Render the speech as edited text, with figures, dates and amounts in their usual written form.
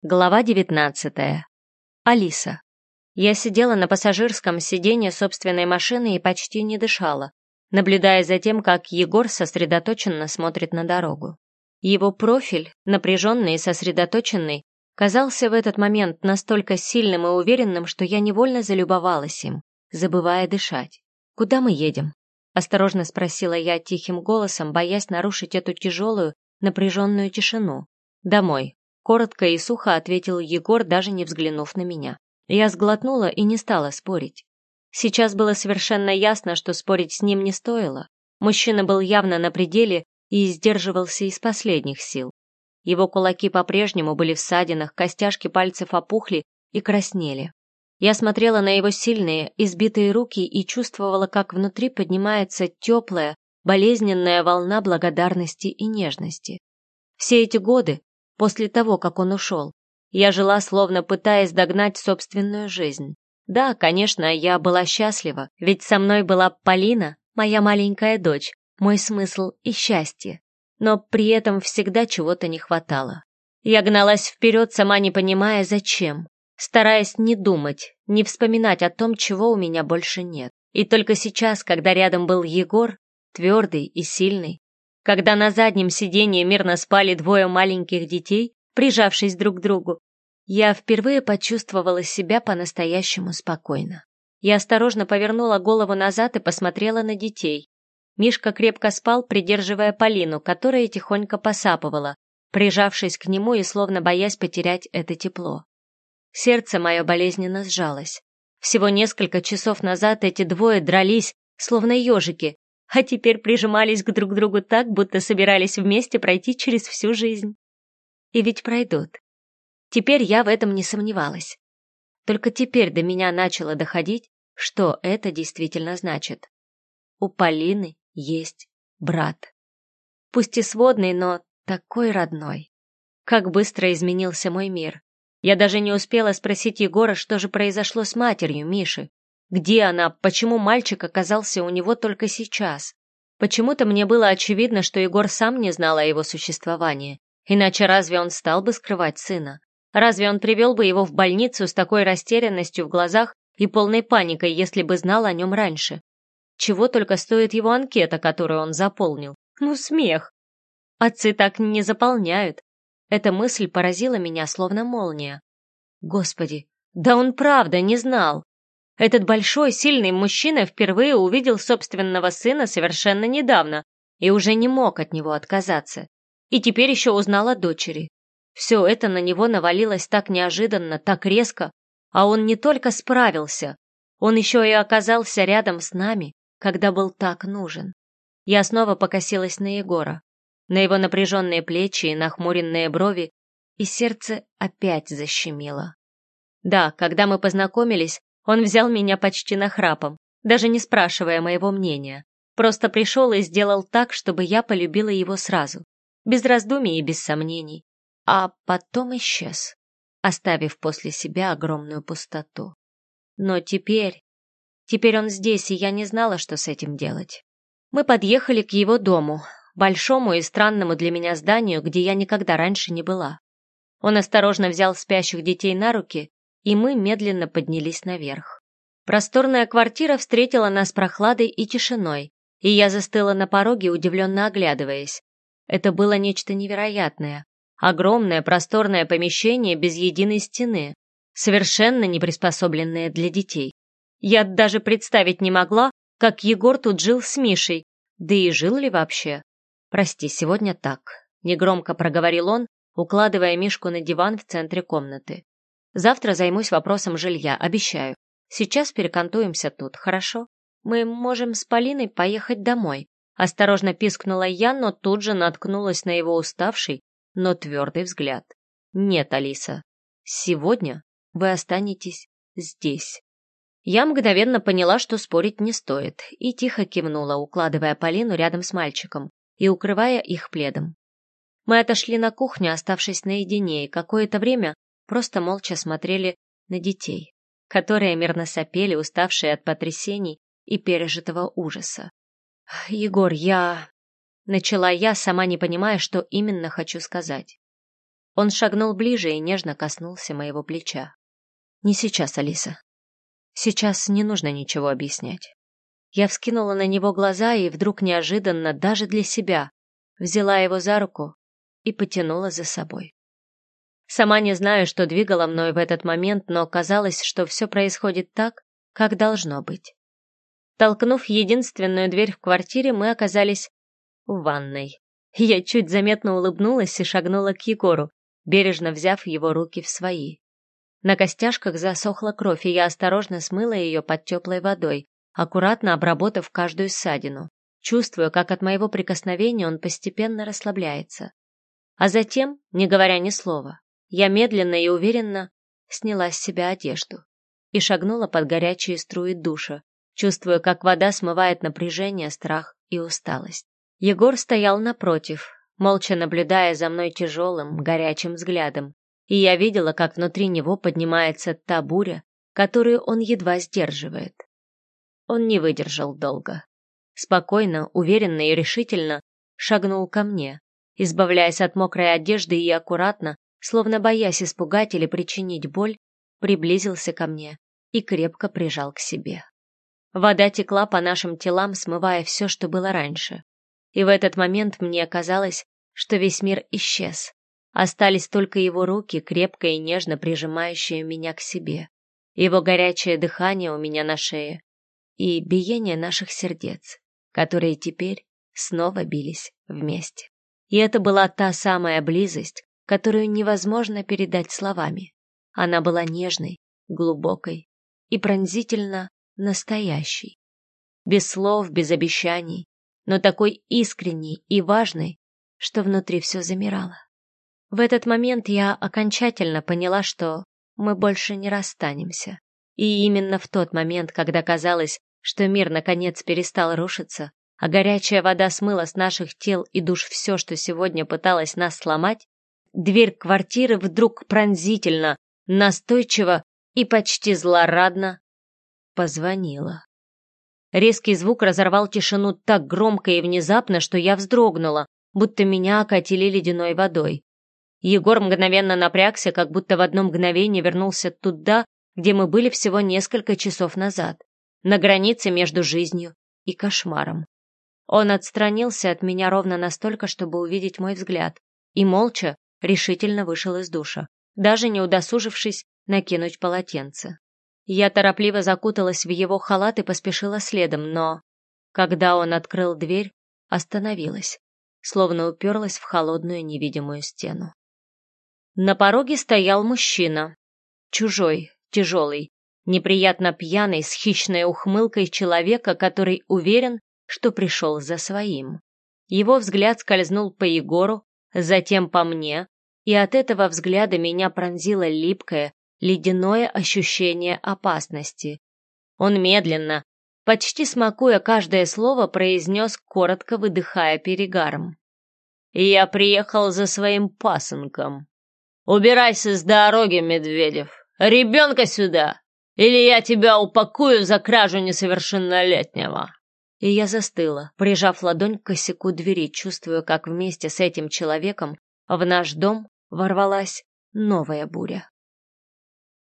Глава 19. Алиса. Я сидела на пассажирском сиденье собственной машины и почти не дышала, наблюдая за тем, как Егор сосредоточенно смотрит на дорогу. Его профиль, напряженный и сосредоточенный, казался в этот момент настолько сильным и уверенным, что я невольно залюбовалась им, забывая дышать. «Куда мы едем?» — осторожно спросила я тихим голосом, боясь нарушить эту тяжелую, напряженную тишину. «Домой», — коротко и сухо ответил Егор, даже не взглянув на меня. Я сглотнула и не стала спорить. Сейчас было совершенно ясно, что спорить с ним не стоило. Мужчина был явно на пределе и сдерживался из последних сил. Его кулаки по-прежнему были в ссадинах, костяшки пальцев опухли и краснели. Я смотрела на его сильные, избитые руки и чувствовала, как внутри поднимается теплая, болезненная волна благодарности и нежности. Все эти годы, после того, как он ушел, я жила, словно пытаясь догнать собственную жизнь. Да, конечно, я была счастлива, ведь со мной была Полина, моя маленькая дочь, мой смысл и счастье. Но при этом всегда чего-то не хватало. Я гналась вперед, сама не понимая, зачем, стараясь не думать, не вспоминать о том, чего у меня больше нет. И только сейчас, когда рядом был Егор, твердый и сильный, когда на заднем сиденье мирно спали двое маленьких детей, прижавшись друг к другу, я впервые почувствовала себя по-настоящему спокойно. Я осторожно повернула голову назад и посмотрела на детей. Мишка крепко спал, придерживая Полину, которая тихонько посапывала, прижавшись к нему и словно боясь потерять это тепло. Сердце мое болезненно сжалось. Всего несколько часов назад эти двое дрались, словно ежики, а теперь прижимались друг к другу так, будто собирались вместе пройти через всю жизнь. И ведь пройдут. Теперь я в этом не сомневалась. Только теперь до меня начало доходить, что это действительно значит. У Полины есть брат. Пусть и сводный, но такой родной. Как быстро изменился мой мир. Я даже не успела спросить Егора, что же произошло с матерью Миши. Где она, почему мальчик оказался у него только сейчас? Почему-то мне было очевидно, что Егор сам не знал о его существовании. Иначе разве он стал бы скрывать сына? Разве он привел бы его в больницу с такой растерянностью в глазах и полной паникой, если бы знал о нем раньше? Чего только стоит его анкета, которую он заполнил? Ну, смех! Отцы так не заполняют. Эта мысль поразила меня, словно молния. Господи, да он правда не знал. Этот большой, сильный мужчина впервые увидел собственного сына совершенно недавно и уже не мог от него отказаться. И теперь еще узнал о дочери. Все это на него навалилось так неожиданно, так резко, а он не только справился, он еще и оказался рядом с нами, когда был так нужен. Я снова покосилась на Егора, на его напряженные плечи и нахмуренные брови, и сердце опять защемило. Да, когда мы познакомились, он взял меня почти нахрапом, даже не спрашивая моего мнения. Просто пришел и сделал так, чтобы я полюбила его сразу, без раздумий и без сомнений. А потом исчез, оставив после себя огромную пустоту. Но теперь он здесь, и я не знала, что с этим делать. Мы подъехали к его дому, большому и странному для меня зданию, где я никогда раньше не была. Он осторожно взял спящих детей на руки, и мы медленно поднялись наверх. Просторная квартира встретила нас прохладой и тишиной, и я застыла на пороге, удивленно оглядываясь. Это было нечто невероятное. Огромное просторное помещение без единой стены, совершенно не приспособленное для детей. Я даже представить не могла, как Егор тут жил с Мишей, да и жил ли вообще. «Прости, сегодня так», — негромко проговорил он, укладывая Мишку на диван в центре комнаты. «Завтра займусь вопросом жилья, обещаю. Сейчас перекантуемся тут, хорошо? Мы можем с Полиной поехать домой». Осторожно пискнула я, но тут же наткнулась на его уставший, но твердый взгляд. «Нет, Алиса, сегодня вы останетесь здесь». Я мгновенно поняла, что спорить не стоит, и тихо кивнула, укладывая Полину рядом с мальчиком и укрывая их пледом. Мы отошли на кухню, оставшись наедине, и какое-то время просто молча смотрели на детей, которые мирно сопели, уставшие от потрясений и пережитого ужаса. «Егор, начала я, сама не понимая, что именно хочу сказать. Он шагнул ближе и нежно коснулся моего плеча. «Не сейчас, Алиса. Сейчас не нужно ничего объяснять». Я вскинула на него глаза и вдруг неожиданно, даже для себя, взяла его за руку и потянула за собой. Сама не знаю, что двигало мной в этот момент, но казалось, что все происходит так, как должно быть. Толкнув единственную дверь в квартире, мы оказались в ванной. Я чуть заметно улыбнулась и шагнула к Егору, бережно взяв его руки в свои. На костяшках засохла кровь, и я осторожно смыла ее под теплой водой, аккуратно обработав каждую ссадину, чувствуя, как от моего прикосновения он постепенно расслабляется. А затем, не говоря ни слова, я медленно и уверенно сняла с себя одежду и шагнула под горячие струи душа, чувствуя, как вода смывает напряжение, страх и усталость. Егор стоял напротив, молча наблюдая за мной тяжелым, горячим взглядом, и я видела, как внутри него поднимается та буря, которую он едва сдерживает. Он не выдержал долго. Спокойно, уверенно и решительно шагнул ко мне, избавляясь от мокрой одежды и аккуратно, словно боясь испугать или причинить боль, приблизился ко мне и крепко прижал к себе. Вода текла по нашим телам, смывая все, что было раньше. И в этот момент мне казалось, что весь мир исчез. Остались только его руки, крепко и нежно прижимающие меня к себе, его горячее дыхание у меня на шее и биение наших сердец, которые теперь снова бились вместе. И это была та самая близость, которую невозможно передать словами. Она была нежной, глубокой и пронзительно настоящей. Без слов, без обещаний, но такой искренней и важной, что внутри все замирало. В этот момент я окончательно поняла, что мы больше не расстанемся. И именно в тот момент, когда казалось, что мир наконец перестал рушиться, а горячая вода смыла с наших тел и душ все, что сегодня пыталась нас сломать, дверь квартиры вдруг пронзительно, настойчиво и почти злорадно позвонила. Резкий звук разорвал тишину так громко и внезапно, что я вздрогнула, будто меня окатили ледяной водой. Егор мгновенно напрягся, как будто в одно мгновение вернулся туда, где мы были всего несколько часов назад, на границе между жизнью и кошмаром. Он отстранился от меня ровно настолько, чтобы увидеть мой взгляд, и молча, решительно вышел из душа, даже не удосужившись накинуть полотенце. Я торопливо закуталась в его халат и поспешила следом, но, когда он открыл дверь, остановилась, словно уперлась в холодную невидимую стену. На пороге стоял мужчина, чужой, тяжелый, неприятно пьяный, с хищной ухмылкой человека, который уверен, что пришел за своим. Его взгляд скользнул по Егору, затем по мне, и от этого взгляда меня пронзило липкое, ледяное ощущение опасности. Он медленно, почти смакуя каждое слово, произнес, коротко выдыхая перегаром: «Я приехал за своим пасынком. Убирайся с дороги, Медведев! Ребенка сюда! Или я тебя упакую за кражу несовершеннолетнего!» И я застыла, прижав ладонь к косяку двери, чувствуя, как вместе с этим человеком в наш дом ворвалась новая буря.